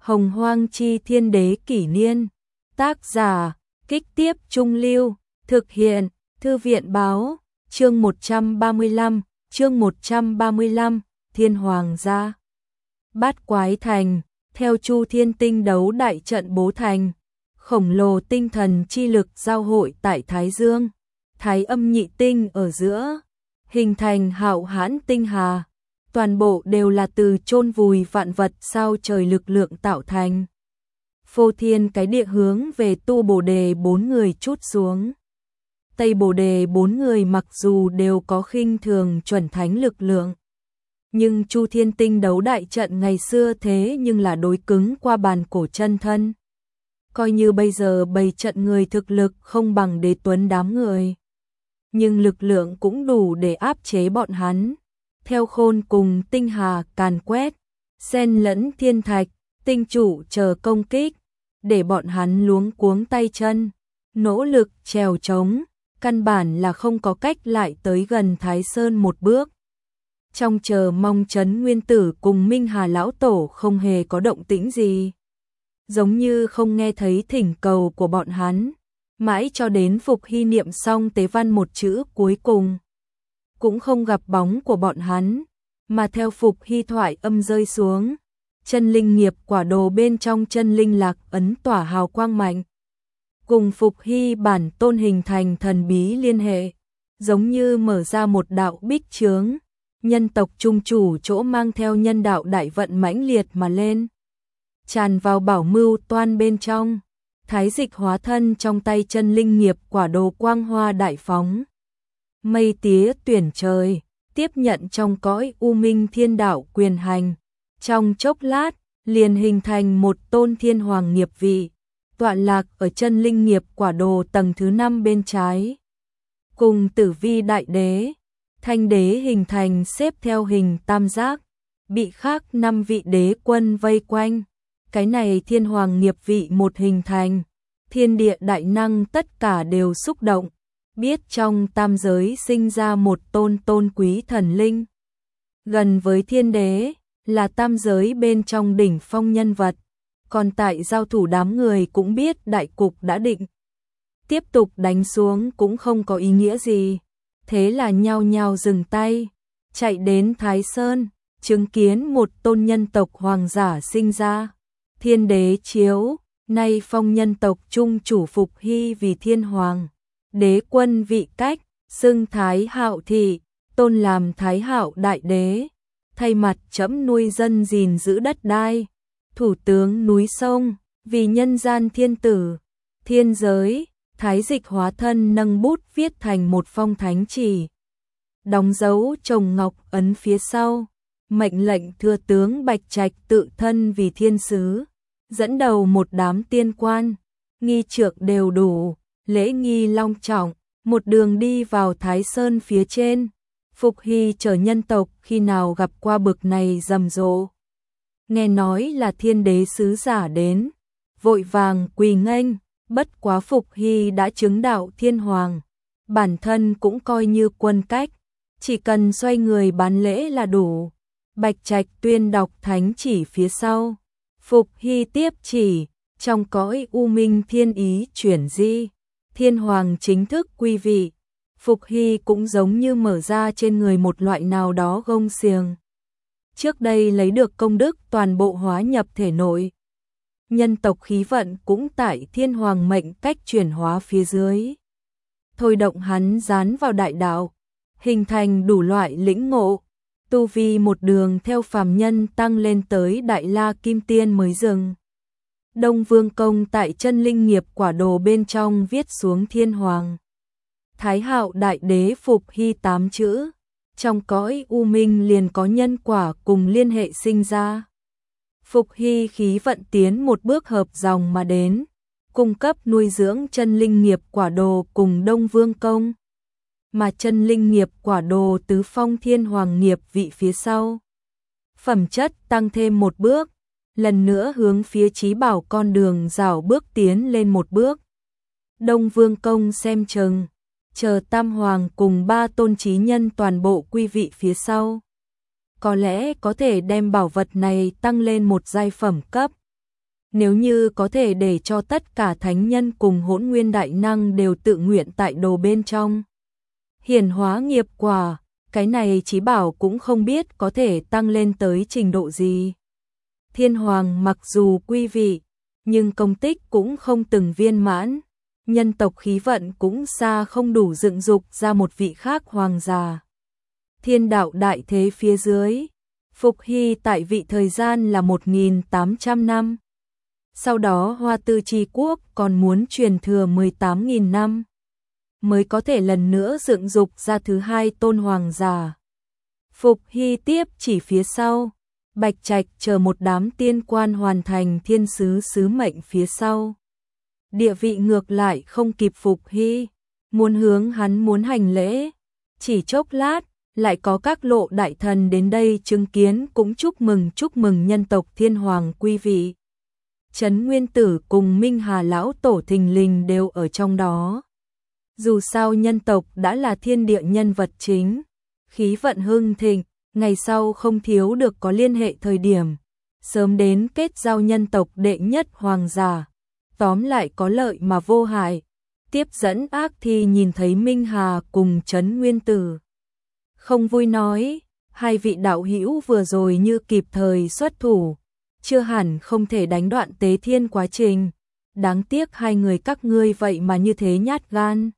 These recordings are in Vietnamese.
Hồng Hoang Chi Thiên Đế Kỷ Niên. Tác giả, Kích Tiếp Trung Lưu. Thực hiện, Thư viện Báo. Chương 135, Thiên Hoàng gia. Bát Quái Thành, theo Chu Thiên Tinh đấu đại trận bố thành, khổng lồ tinh thần chi lực giao hội tại Thái Dương, Thái Âm nhị tinh ở giữa, hình thành hạo hãn tinh hà. Toàn bộ đều là từ chôn vùi vạn vật sao trời lực lượng tạo thành. Phô thiên cái địa hướng về tu Bồ Đề 4 người chút xuống. Tây Bồ Đề 4 người mặc dù đều có khinh thường chuẩn thánh lực lượng, nhưng Chu Thiên Tinh đấu đại trận ngày xưa thế nhưng là đối cứng qua bàn cổ chân thân. Coi như bây giờ bày trận người thực lực không bằng Đế Tuấn đám người, nhưng lực lượng cũng đủ để áp chế bọn hắn. Theo khôn cùng tinh hà càn quét, xen lẫn thiên thạch, tinh trụ chờ công kích, để bọn hắn luống cuống tay chân, nỗ lực trèo trống, căn bản là không có cách lại tới gần Thái Sơn một bước. Trong chờ mong Trấn Nguyên Tử cùng Minh Hà Lão Tổ không hề có động tĩnh gì, giống như không nghe thấy thỉnh cầu của bọn hắn, mãi cho đến Phục Hy niệm xong tế văn một chữ cuối cùng, cũng không gặp bóng của bọn hắn, mà theo Phục Hy thoại âm rơi xuống, chân linh nghiệp quả đồ bên trong chân linh lạc ấn tỏa hào quang mạnh, cùng Phục Hy bản tôn hình thành thần bí liên hệ, giống như mở ra một đạo bích chướng, nhân tộc trung chủ chỗ mang theo nhân đạo đại vận mãnh liệt mà lên, tràn vào bảo mưu toan bên trong, thái dịch hóa thân trong tay chân linh nghiệp quả đồ quang hoa đại phóng. Mây tía tuyển trời, tiếp nhận trong cõi u minh thiên đạo quyền hành, trong chốc lát, liền hình thành một tôn thiên hoàng nghiệp vị, tọa lạc ở chân linh nghiệp quả đồ tầng thứ 5 bên trái. Cùng Tử Vi đại đế, thanh đế hình thành xếp theo hình tam giác, bị khác 5 vị đế quân vây quanh. Cái này thiên hoàng nghiệp vị một hình thành, thiên địa đại năng tất cả đều xúc động, biết trong tam giới sinh ra một tôn quý thần linh. Gần với thiên đế, là tam giới bên trong đỉnh phong nhân vật, còn tại giao thủ đám người cũng biết đại cục đã định. Tiếp tục đánh xuống cũng không có ý nghĩa gì, thế là nhao nhao dừng tay, chạy đến Thái Sơn, chứng kiến một tôn nhân tộc hoàng giả sinh ra. Thiên đế chiếu, nay phong nhân tộc trung chủ Phục Hy vì thiên hoàng. Đế quân vị cách, xưng Thái Hạo thị, tôn làm Thái Hạo đại đế, thay mặt trẫm nuôi dân gìn giữ đất đai, thủ tướng núi sông, vì nhân gian thiên tử, thiên giới, thái dịch hóa thân nâng bút viết thành một phong thánh chỉ, đóng dấu trồng ngọc ấn phía sau, mệnh lệnh thừa tướng Bạch Trạch tự thân vì thiên sứ, dẫn đầu một đám tiên quan, nghi trượng đều đủ, lễ nghi long trọng, một đường đi vào Thái Sơn phía trên. Phục Hy chở nhân tộc khi nào gặp qua bực này rầm rộ. Nghe nói là thiên đế sứ giả đến, vội vàng quỳ nghênh, bất quá Phục Hy đã chứng đạo thiên hoàng, bản thân cũng coi như quân cách, chỉ cần xoay người bán lễ là đủ. Bạch Trạch tuyên đọc thánh chỉ phía sau, Phục Hy tiếp chỉ, trong cõi u minh thiên ý chuyển di, thiên hoàng chính thức quy vị. Phục Hy cũng giống như mở ra trên người một loại nào đó gông xiềng. Trước đây lấy được công đức toàn bộ hóa nhập thể nội. Nhân tộc khí vận cũng tại thiên hoàng mệnh cách chuyển hóa phía dưới. Thôi động hắn dán vào đại đạo, hình thành đủ loại lĩnh ngộ. Tu vi một đường theo phàm nhân tăng lên tới đại la kim tiên mới dừng. Đông Vương Công tại chân linh nghiệp quả đồ bên trong viết xuống thiên hoàng. Thái Hạo đại đế Phục Hy 8 chữ, trong cõi u minh liền có nhân quả cùng liên hệ sinh ra. Phục Hy khí vận tiến một bước hợp dòng mà đến, cung cấp nuôi dưỡng chân linh nghiệp quả đồ cùng Đông Vương Công. Mà chân linh nghiệp quả đồ tứ phong thiên hoàng nghiệp vị phía sau. Phẩm chất tăng thêm một bước, lần nữa hướng phía chí bảo con đường rảo bước tiến lên một bước. Đông Vương Công xem chừng, chờ tam hoàng cùng 3 tôn chí nhân toàn bộ quy vị phía sau. Có lẽ có thể đem bảo vật này tăng lên một giai phẩm cấp. Nếu như có thể để cho tất cả thánh nhân cùng Hỗn Nguyên đại năng đều tự nguyện tại đồ bên trong hiển hóa nghiệp quả, cái này Chí Bảo cũng không biết có thể tăng lên tới trình độ gì. Thiên Hoàng mặc dù quy vị, nhưng công tích cũng không từng viên mãn, nhân tộc khí vận cũng xa không đủ dựng dục ra một vị khác hoàng giả. Thiên đạo đại thế phía dưới, Phục Hy tại vị thời gian là 1.800 năm. Sau đó Hoa Tư Chi Quốc còn muốn truyền thừa 18.000 năm, mới có thể lần nữa dựng dục ra thứ hai tôn hoàng giả. Phục Hy tiếp chỉ phía sau, Bạch Trạch chờ một đám tiên quan hoàn thành thiên sứ sứ mệnh phía sau. Địa vị ngược lại không kịp Phục Hy, muốn hướng hắn muốn hành lễ, chỉ chốc lát, lại có các lộ đại thần đến đây chứng kiến cũng chúc mừng nhân tộc Thiên Hoàng quy vị. Trấn Nguyên Tử cùng Minh Hà Lão Tổ thình lình đều ở trong đó. Dù sao nhân tộc đã là thiên địa nhân vật chính, khí vận hưng thịnh, ngày sau không thiếu được có liên hệ thời điểm, sớm đến kết giao nhân tộc đệ nhất hoàng giả, tóm lại có lợi mà vô hại. Tiếp dẫn ác thi nhìn thấy Minh Hà cùng Trấn Nguyên Tử, không vui nói, hai vị đạo hữu vừa rồi như kịp thời xuất thủ, chưa hẳn không thể đánh đoạn tế thiên quá trình, đáng tiếc hai người các ngươi vậy mà như thế nhát gan.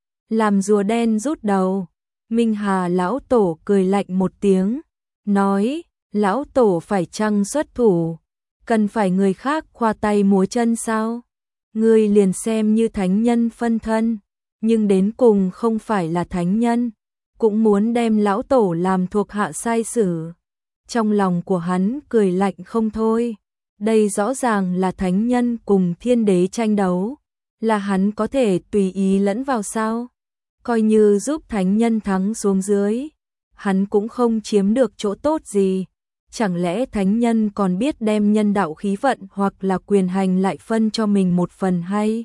Làm rùa đen rút đầu. Minh Hà Lão Tổ cười lạnh một tiếng, nói, Lão Tổ phải chăng xuất thủ, cần phải người khác khoa tay múa chân sao? Ngươi liền xem như thánh nhân phân thân, nhưng đến cùng không phải là thánh nhân, cũng muốn đem Lão Tổ làm thuộc hạ sai sử. Trong lòng của hắn cười lạnh không thôi, đây rõ ràng là thánh nhân cùng thiên đế tranh đấu, là hắn có thể tùy ý lẫn vào sao? Coi như giúp thánh nhân thắng xuống dưới, hắn cũng không chiếm được chỗ tốt gì. Chẳng lẽ thánh nhân còn biết đem nhân đạo khí vận hoặc là quyền hành lại phân cho mình một phần hay?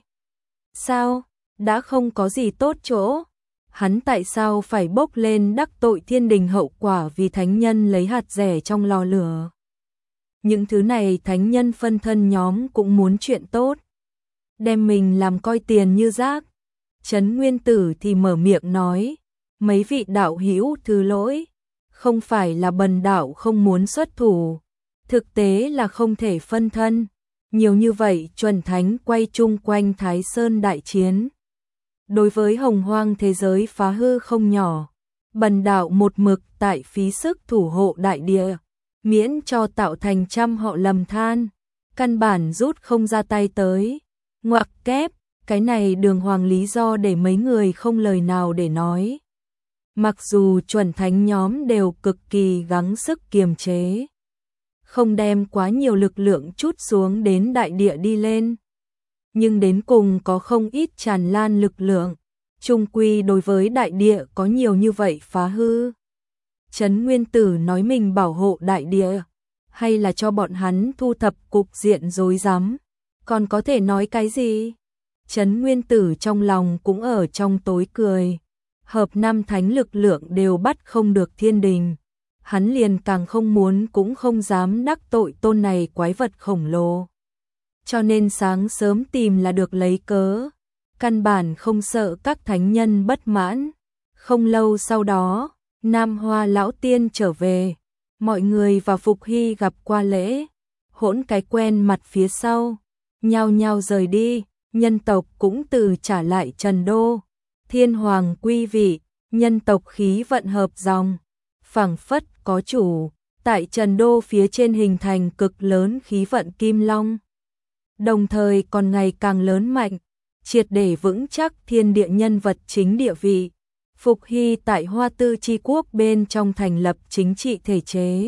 Sao? Đã không có gì tốt chỗ. Hắn tại sao phải bốc lên đắc tội thiên đình hậu quả vì thánh nhân lấy hạt rẻ trong lò lửa? Những thứ này thánh nhân phân thân nhóm cũng muốn chuyện tốt, đem mình làm coi tiền như rác. Trấn Nguyên Tử thì mở miệng nói, mấy vị đạo hữu thứ lỗi, không phải là bần đạo không muốn xuất thủ, thực tế là không thể phân thân, nhiều như vậy chuẩn thánh quay chung quanh Thái Sơn đại chiến. Đối với hồng hoang thế giới phá hư không nhỏ, bần đạo một mực tại phí sức thủ hộ đại địa, miễn cho tạo thành trăm họ lầm than, căn bản rút không ra tay tới, ngoặc kép. Cái này đường hoàng lý do để mấy người không lời nào để nói. Mặc dù chuẩn thánh nhóm đều cực kỳ gắng sức kiềm chế, không đem quá nhiều lực lượng chút xuống đến đại địa đi lên, nhưng đến cùng có không ít tràn lan lực lượng, chung quy đối với đại địa có nhiều như vậy phá hư. Trấn Nguyên Tử nói mình bảo hộ đại địa, hay là cho bọn hắn thu thập cục diện rối rắm, còn có thể nói cái gì? Trấn Nguyên Tử trong lòng cũng ở trong tối cười, hợp năm thánh lực lượng đều bắt không được thiên đình, hắn liền càng không muốn cũng không dám đắc tội tôn này quái vật khổng lồ. Cho nên sáng sớm tìm là được lấy cớ, căn bản không sợ các thánh nhân bất mãn. Không lâu sau đó, Nam Hoa Lão Tiên trở về, mọi người và Phục Hy gặp qua lễ, hỗn cái quen mặt phía sau, nhao nhao rời đi. Nhân tộc cũng từ trả lại Trần Đô, Thiên Hoàng quy vị, nhân tộc khí vận hợp dòng, phảng phất có chủ, tại Trần Đô phía trên hình thành cực lớn khí vận kim long. Đồng thời còn ngày càng lớn mạnh, triệt để vững chắc thiên địa nhân vật chính địa vị. Phục Hy tại Hoa Tư Chi Quốc bên trong thành lập chính trị thể chế,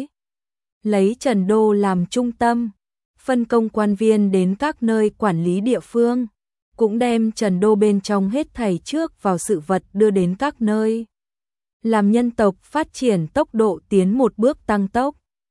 lấy Trần Đô làm trung tâm, phân công quan viên đến các nơi quản lý địa phương, cũng đem Trần Đô bên trong hết thảy trước vào sự vật đưa đến các nơi, làm nhân tộc phát triển tốc độ tiến một bước tăng tốc.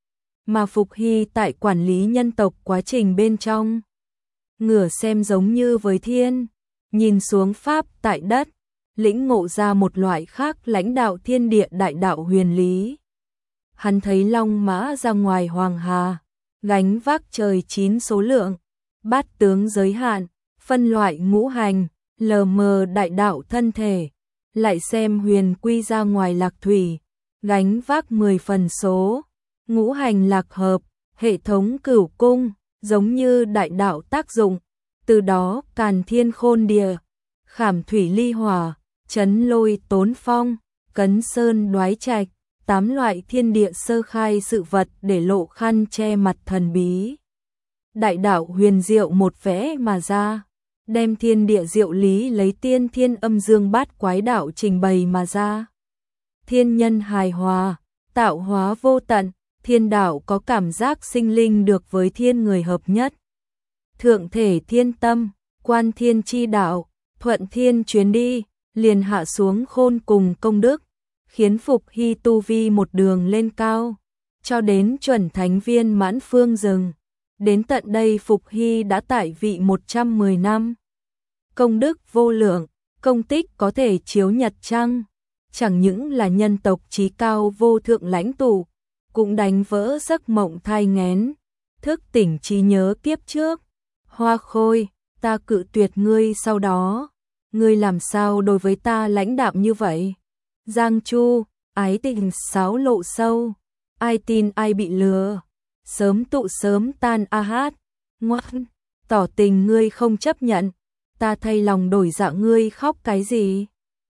Mà Phục Hy tại quản lý nhân tộc quá trình bên trong, ngửa xem giống như với thiên, nhìn xuống pháp tại đất, lĩnh ngộ ra một loại khác lãnh đạo thiên địa đại đạo huyền lý. Hắn thấy long mã ra ngoài hoàng hà, gánh vác trời 9 số lượng, bát tướng giới hạn, phân loại ngũ hành, lờ mờ đại đạo thân thể, lại xem huyền quy ra ngoài lạc thủy, gánh vác 10 phần số, ngũ hành lạc hợp, hệ thống cửu cung, giống như đại đạo tác dụng, từ đó càn thiên khôn địa, khảm thủy ly hỏa, chấn lôi tốn phong, cấn sơn đoái trạch, 8 loại thiên địa sơ khai sự vật để lộ khăn che mặt thần bí. Đại đạo huyền diệu một vẽ mà ra, đem thiên địa diệu lý lấy tiên thiên âm dương bát quái đạo trình bày mà ra. Thiên nhân hài hòa, tạo hóa vô tận, thiên đạo có cảm giác sinh linh được với thiên người hợp nhất. Thượng thể thiên tâm, quan thiên chi đạo, thuận thiên chuyến đi, liền hạ xuống khôn cùng công đức, khiến Phục Hy tu vi một đường lên cao, cho đến chuẩn thánh viên mãn phương dừng. Đến tận đây Phục Hy đã tại vị 110 năm. Công đức vô lượng, công tích có thể chiếu nhật trăng, chẳng những là nhân tộc chí cao vô thượng lãnh tụ, cũng đánh vỡ giấc mộng thai nghén, thức tỉnh trí nhớ kiếp trước. Hoa Khôi, ta cự tuyệt ngươi sau đó, ngươi làm sao đối với ta lãnh đạm như vậy? Giang Chu, ái tình sáo lộ sâu, ai tin ai bị lừa, sớm tụ sớm tan a hát, ngoan, tỏ tình ngươi không chấp nhận, ta thay lòng đổi dạ ngươi khóc cái gì?